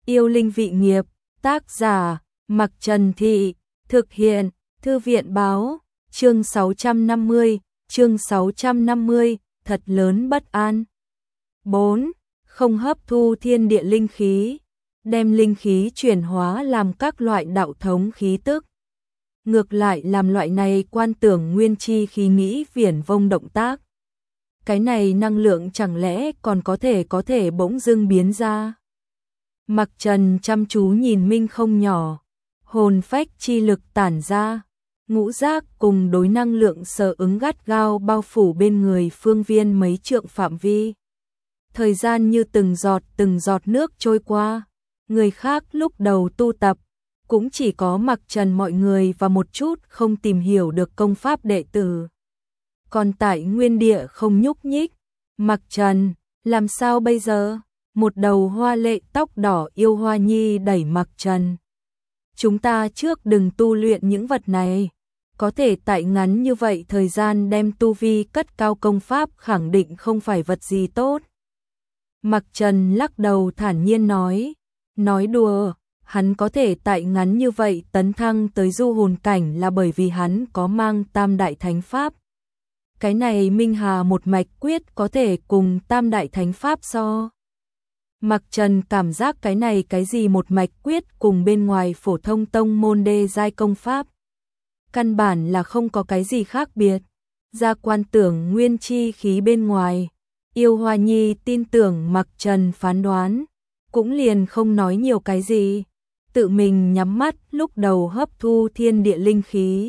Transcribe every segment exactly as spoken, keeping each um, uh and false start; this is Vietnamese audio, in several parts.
Yêu linh vị nghiệp, tác giả, Mặc Trần Thị, thực hiện, Thư viện báo, chương sáu trăm năm mươi, chương sáu trăm năm mươi, thật lớn bất an. bốn. Không hấp thu thiên địa linh khí, đem linh khí chuyển hóa làm các loại đạo thống khí tức. Ngược lại làm loại này quan tưởng nguyên chi khí nghĩ viển vông động tác. Cái này năng lượng chẳng lẽ còn có thể có thể bỗng dưng biến ra. Mặc Trần chăm chú nhìn Minh không nhỏ, hồn phách chi lực tản ra, ngũ giác cùng đối năng lượng sở ứng gắt gao bao phủ bên người phương viên mấy trượng phạm vi. Thời gian như từng giọt từng giọt nước trôi qua, người khác lúc đầu tu tập, cũng chỉ có Mặc Trần mọi người và một chút không tìm hiểu được công pháp đệ tử. Còn tại nguyên địa không nhúc nhích, Mặc Trần, làm sao bây giờ? Một đầu hoa lệ tóc đỏ yêu hoa nhi đẩy Mặc Trần. Chúng ta trước đừng tu luyện những vật này, có thể tại ngắn như vậy thời gian đem tu vi cất cao công pháp khẳng định không phải vật gì tốt. Mặc Trần lắc đầu thản nhiên nói, nói đùa, hắn có thể tại ngắn như vậy tấn thăng tới du hồn cảnh là bởi vì hắn có mang tam đại thánh pháp. Cái này Minh Hà một mạch quyết có thể cùng tam đại thánh pháp so. Mặc Trần cảm giác cái này cái gì một mạch quyết cùng bên ngoài phổ thông tông môn đê giai công pháp. Căn bản là không có cái gì khác biệt. Ra quan tưởng nguyên chi khí bên ngoài. Yêu Hoa Nhi tin tưởng Mặc Trần phán đoán. Cũng liền không nói nhiều cái gì. Tự mình nhắm mắt lúc đầu hấp thu thiên địa linh khí.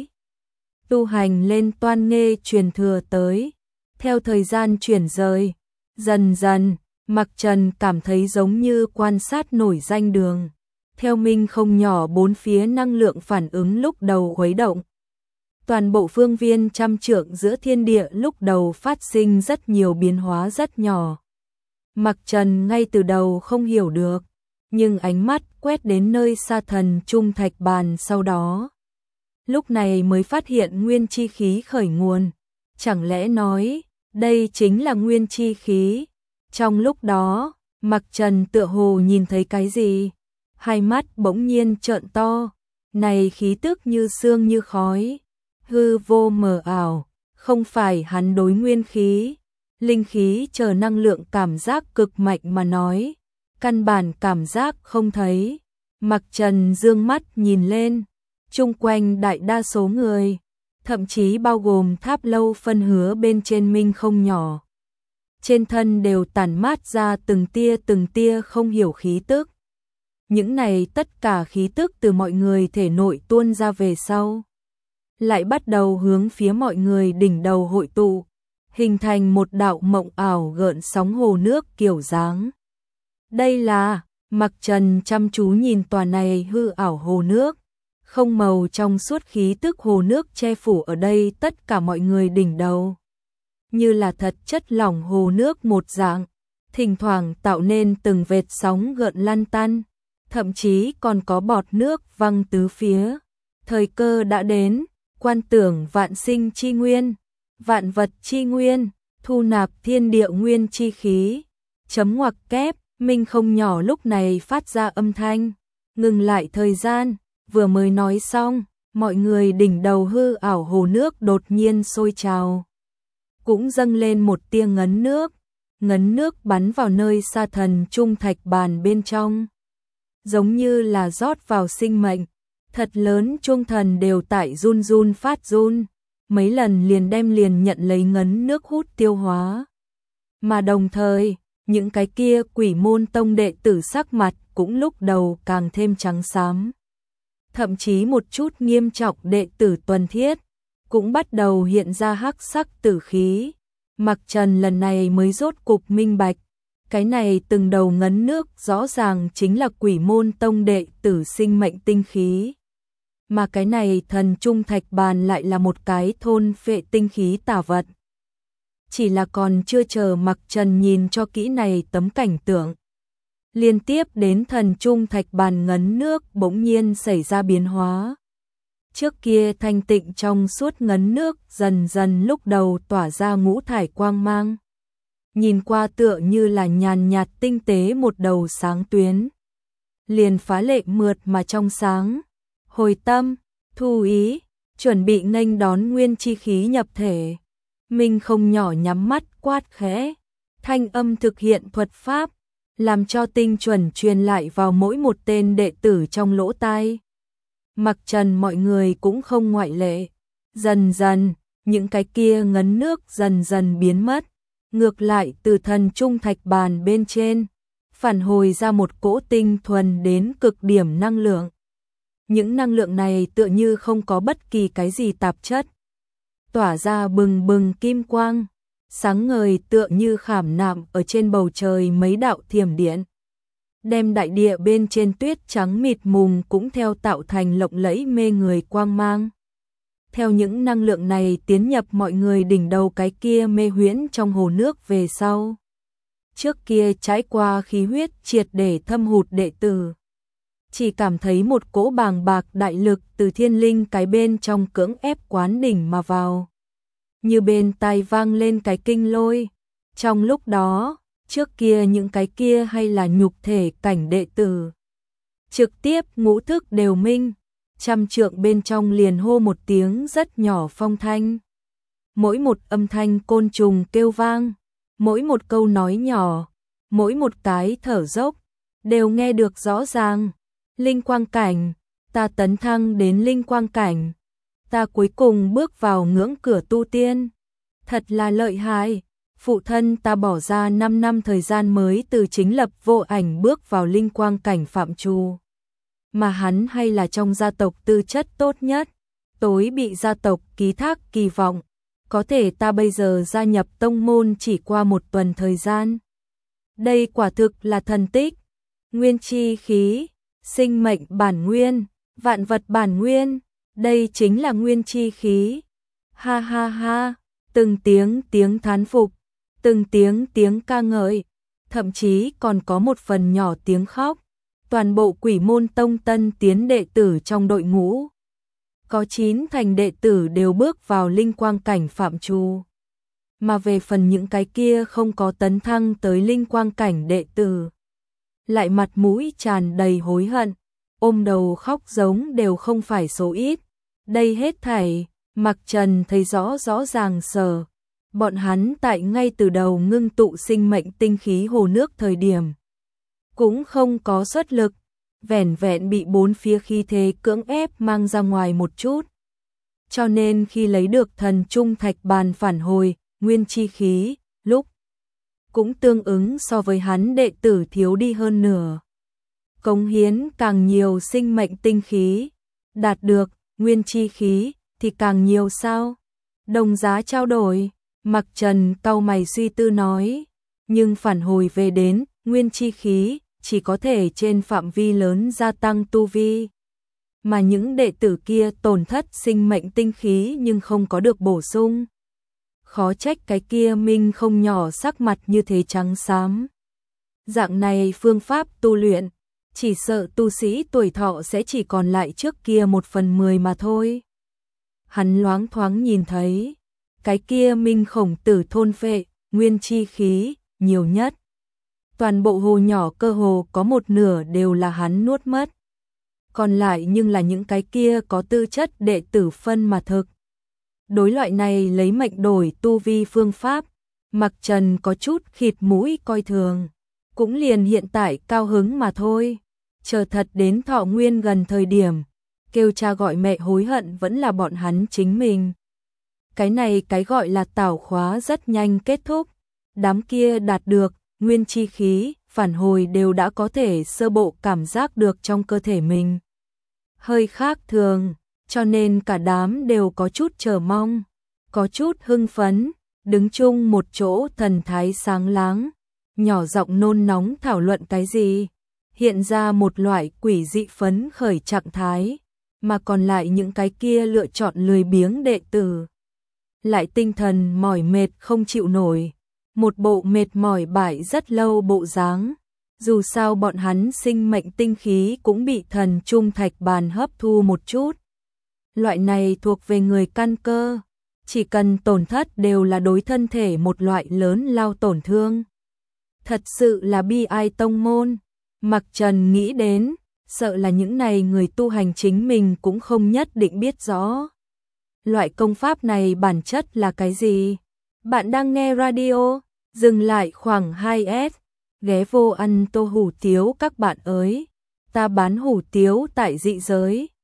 Tu hành lên toan nghê truyền thừa tới. Theo thời gian chuyển rời. Dần dần. Mặc Trần cảm thấy giống như quan sát nổi danh đường. Theo Minh không nhỏ bốn phía năng lượng phản ứng lúc đầu khuấy động. Toàn bộ phương viên trăm trượng giữa thiên địa lúc đầu phát sinh rất nhiều biến hóa rất nhỏ. Mặc Trần ngay từ đầu không hiểu được, nhưng ánh mắt quét đến nơi xa thần trung thạch bàn sau đó. Lúc này mới phát hiện nguyên chi khí khởi nguồn. Chẳng lẽ nói, đây chính là nguyên chi khí? Trong lúc đó, Mặc Trần tựa hồ nhìn thấy cái gì, hai mắt bỗng nhiên trợn to, này khí tức như sương như khói, hư vô mờ ảo, không phải hắn đối nguyên khí, linh khí chờ năng lượng cảm giác cực mạnh mà nói, căn bản cảm giác không thấy. Mặc Trần dương mắt nhìn lên, chung quanh đại đa số người, thậm chí bao gồm tháp lâu phân hứa bên trên Minh không nhỏ. Trên thân đều tản mát ra từng tia từng tia không hiểu khí tức. Những này tất cả khí tức từ mọi người thể nội tuôn ra về sau. Lại bắt đầu hướng phía mọi người đỉnh đầu hội tụ. Hình thành một đạo mộng ảo gợn sóng hồ nước kiểu dáng. Đây là, Mặc Trần chăm chú nhìn tòa này hư ảo hồ nước. Không màu trong suốt khí tức hồ nước che phủ ở đây tất cả mọi người đỉnh đầu. Như là thật chất lỏng hồ nước một dạng, thỉnh thoảng tạo nên từng vệt sóng gợn lăn tăn, thậm chí còn có bọt nước văng tứ phía. Thời cơ đã đến, quan tưởng vạn sinh chi nguyên, vạn vật chi nguyên, thu nạp thiên địa nguyên chi khí. Chấm ngoặc kép, Minh không nhỏ lúc này phát ra âm thanh, ngừng lại thời gian, vừa mới nói xong, mọi người đỉnh đầu hư ảo hồ nước đột nhiên sôi trào. Cũng dâng lên một tia ngấn nước, ngấn nước bắn vào nơi xa thần trung thạch bàn bên trong. Giống như là rót vào sinh mệnh, thật lớn chuông thần đều tại run run phát run, mấy lần liền đem liền nhận lấy ngấn nước hút tiêu hóa. Mà đồng thời, những cái kia quỷ môn tông đệ tử sắc mặt cũng lúc đầu càng thêm trắng xám. Thậm chí một chút nghiêm trọng đệ tử tuần thiết, cũng bắt đầu hiện ra hắc sắc tử khí. Mặc Trần lần này mới rốt cục minh bạch, cái này từng đầu ngấn nước rõ ràng chính là quỷ môn tông đệ tử sinh mệnh tinh khí. Mà cái này thần trung thạch bàn lại là một cái thôn phệ tinh khí tà vật. Chỉ là còn chưa chờ Mặc Trần nhìn cho kỹ này tấm cảnh tượng. Liên tiếp đến thần trung thạch bàn ngấn nước bỗng nhiên xảy ra biến hóa. Trước kia thanh tịnh trong suốt ngấn nước dần dần lúc đầu tỏa ra ngũ thải quang mang. Nhìn qua tựa như là nhàn nhạt tinh tế một đầu sáng tuyến. liền phá lệ mượt mà trong sáng. Hồi tâm, thu ý, chuẩn bị nghênh đón nguyên chi khí nhập thể. Minh không nhỏ nhắm mắt quát khẽ, thanh âm thực hiện thuật pháp, làm cho tinh chuẩn truyền lại vào mỗi một tên đệ tử trong lỗ tai. Mặc trần mọi người cũng không ngoại lệ. Dần dần, những cái kia ngấn nước dần dần biến mất. Ngược lại từ thần trung thạch bàn bên trên, phản hồi ra một cỗ tinh thuần đến cực điểm năng lượng. Những năng lượng này tựa như không có bất kỳ cái gì tạp chất, tỏa ra bừng bừng kim quang, sáng ngời tựa như khảm nạm ở trên bầu trời mấy đạo thiểm điện. Đem đại địa bên trên tuyết trắng mịt mùng cũng theo tạo thành lộng lẫy mê người quang mang. Theo những năng lượng này tiến nhập mọi người đỉnh đầu cái kia mê huyễn trong hồ nước về sau. Trước kia trải qua khí huyết triệt để thâm hụt đệ tử. Chỉ cảm thấy một cỗ bàng bạc đại lực từ thiên linh cái bên trong cưỡng ép quán đỉnh mà vào. Như bên tai vang lên cái kinh lôi. Trong lúc đó, trước kia những cái kia hay là nhục thể cảnh đệ tử. Trực tiếp ngũ thức đều minh. Trăm trượng bên trong liền hô một tiếng rất nhỏ phong thanh. Mỗi một âm thanh côn trùng kêu vang, mỗi một câu nói nhỏ, mỗi một cái thở dốc, đều nghe được rõ ràng. Linh quang cảnh, ta tấn thăng đến linh quang cảnh, ta cuối cùng bước vào ngưỡng cửa tu tiên. Thật là lợi hại, phụ thân ta bỏ ra năm năm thời gian mới từ chính lập vô ảnh bước vào linh quang cảnh phạm trù. Mà hắn hay là trong gia tộc tư chất tốt nhất, tối bị gia tộc ký thác kỳ vọng, có thể ta bây giờ gia nhập tông môn chỉ qua một tuần thời gian. Đây quả thực là thần tích, nguyên chi khí, sinh mệnh bản nguyên, vạn vật bản nguyên, đây chính là nguyên chi khí. Ha ha ha, từng tiếng tiếng thán phục, từng tiếng tiếng ca ngợi, thậm chí còn có một phần nhỏ tiếng khóc. Toàn bộ Quỷ Môn Tông tân tiến đệ tử trong đội ngũ, có chín thành đệ tử đều bước vào linh quang cảnh phạm trù. Mà về phần những cái kia không có tấn thăng tới linh quang cảnh đệ tử, lại mặt mũi tràn đầy hối hận, ôm đầu khóc giống đều không phải số ít. Đây hết thảy, Mặc Trần thấy rõ rõ ràng sở. Bọn hắn tại ngay từ đầu ngưng tụ sinh mệnh tinh khí hồ nước thời điểm, cũng không có xuất lực, vẻn vẹn bị bốn phía khí thế cưỡng ép mang ra ngoài một chút. Cho nên khi lấy được thần trung thạch bàn phản hồi, nguyên chi khí, lúc cũng tương ứng so với hắn đệ tử thiếu đi hơn nửa. Cống hiến càng nhiều sinh mệnh tinh khí, đạt được nguyên chi khí thì càng nhiều sao? Đồng giá trao đổi, Mặc Trần cau mày suy tư nói, nhưng phản hồi về đến nguyên chi khí chỉ có thể trên phạm vi lớn gia tăng tu vi. Mà những đệ tử kia tổn thất sinh mệnh tinh khí nhưng không có được bổ sung. Khó trách cái kia Minh không nhỏ sắc mặt như thế trắng xám. Dạng này phương pháp tu luyện, chỉ sợ tu sĩ tuổi thọ sẽ chỉ còn lại trước kia một phần mười mà thôi. Hắn loáng thoáng nhìn thấy, cái kia Minh khổng tử thôn phệ, nguyên chi khí, nhiều nhất. Toàn bộ hồ nhỏ cơ hồ có một nửa đều là hắn nuốt mất. Còn lại nhưng là những cái kia có tư chất đệ tử phân mà thực. Đối loại này lấy mệnh đổi tu vi phương pháp, Mặc Trần có chút khịt mũi coi thường. Cũng liền hiện tại cao hứng mà thôi. Chờ thật đến thọ nguyên gần thời điểm, kêu cha gọi mẹ hối hận vẫn là bọn hắn chính mình. Cái này cái gọi là tảo khóa rất nhanh kết thúc. Đám kia đạt được nguyên chi khí, phản hồi đều đã có thể sơ bộ cảm giác được trong cơ thể mình. Hơi khác thường, cho nên cả đám đều có chút chờ mong, có chút hưng phấn, đứng chung một chỗ thần thái sáng láng, nhỏ giọng nôn nóng thảo luận cái gì, hiện ra một loại quỷ dị phấn khởi trạng thái, mà còn lại những cái kia lựa chọn lười biếng đệ tử. Lại tinh thần mỏi mệt không chịu nổi. Một bộ mệt mỏi bại rất lâu bộ dáng. Dù sao bọn hắn sinh mệnh tinh khí cũng bị thần trung thạch bàn hấp thu một chút. Loại này thuộc về người căn cơ, chỉ cần tổn thất đều là đối thân thể một loại lớn lao tổn thương. Thật sự là bi ai tông môn, Mặc Trần nghĩ đến, sợ là những này người tu hành chính mình cũng không nhất định biết rõ. Loại công pháp này bản chất là cái gì? Bạn đang nghe radio, dừng lại khoảng hai S, ghé vô ăn tô hủ tiếu các bạn ơi. Ta bán hủ tiếu tại dị giới.